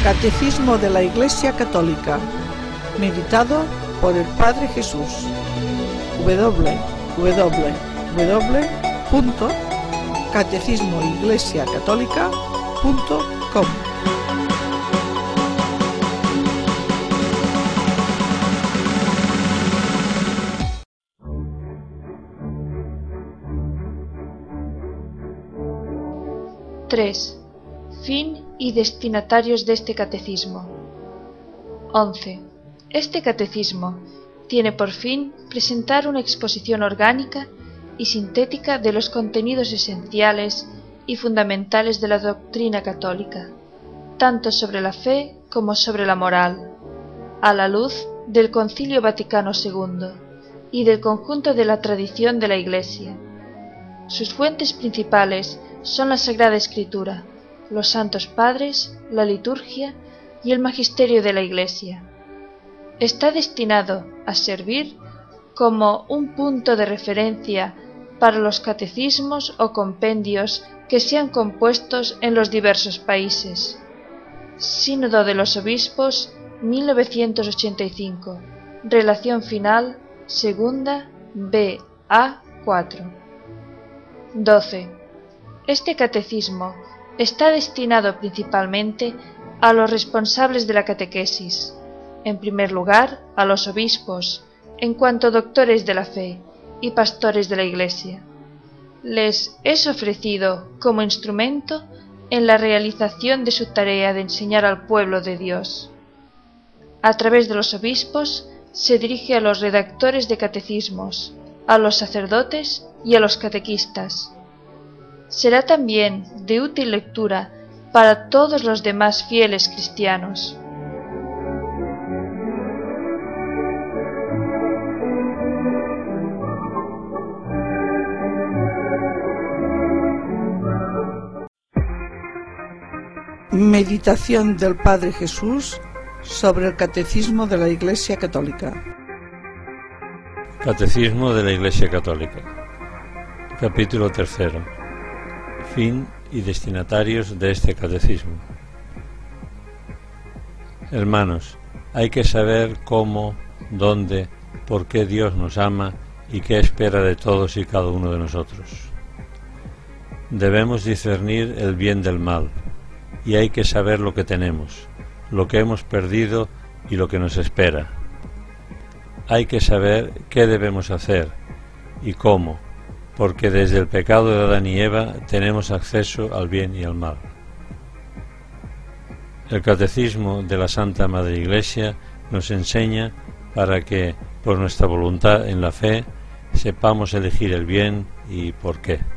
Catecismo de la Iglesia Católica, meditado por el Padre Jesús. www.catecismoiglesiacatólica.com. Fin y destinatarios de este catecismo. 11. Este catecismo tiene por fin presentar una exposición orgánica y sintética de los contenidos esenciales y fundamentales de la doctrina católica, tanto sobre la fe como sobre la moral, a la luz del Concilio Vaticano II y del conjunto de la tradición de la Iglesia. Sus fuentes principales son la Sagrada Escritura, los Santos Padres, la liturgia y el magisterio de la Iglesia. Está destinado a servir como un punto de referencia para los catecismos o compendios que sean compuestos en los diversos países. Sínodo de los Obispos, 1985. Relación final, segunda, B.A. 4. 12. Este catecismo está destinado principalmente a los responsables de la catequesis, en primer lugar a los obispos, en cuanto doctores de la fe y pastores de la Iglesia. Les es ofrecido como instrumento en la realización de su tarea de enseñar al pueblo de Dios. A través de los obispos se dirige a los redactores de catecismos, a los sacerdotes y a los catequistas. Será también de útil lectura para todos los demás fieles cristianos. Meditación del Padre Jesús sobre el Catecismo de la Iglesia Católica. Catecismo de la Iglesia Católica. Capítulo 3. Fin y destinatarios de este catecismo. Hermanos, hay que saber cómo, dónde, por qué Dios nos ama y qué espera de todos y cada uno de nosotros. Debemos discernir el bien del mal, y hay que saber lo que tenemos, lo que hemos perdido y lo que nos espera. Hay que saber qué debemos hacer y cómo, porque desde el pecado de Adán y Eva tenemos acceso al bien y al mal. El Catecismo de la Santa Madre Iglesia nos enseña para que, por nuestra voluntad en la fe, sepamos elegir el bien y por qué.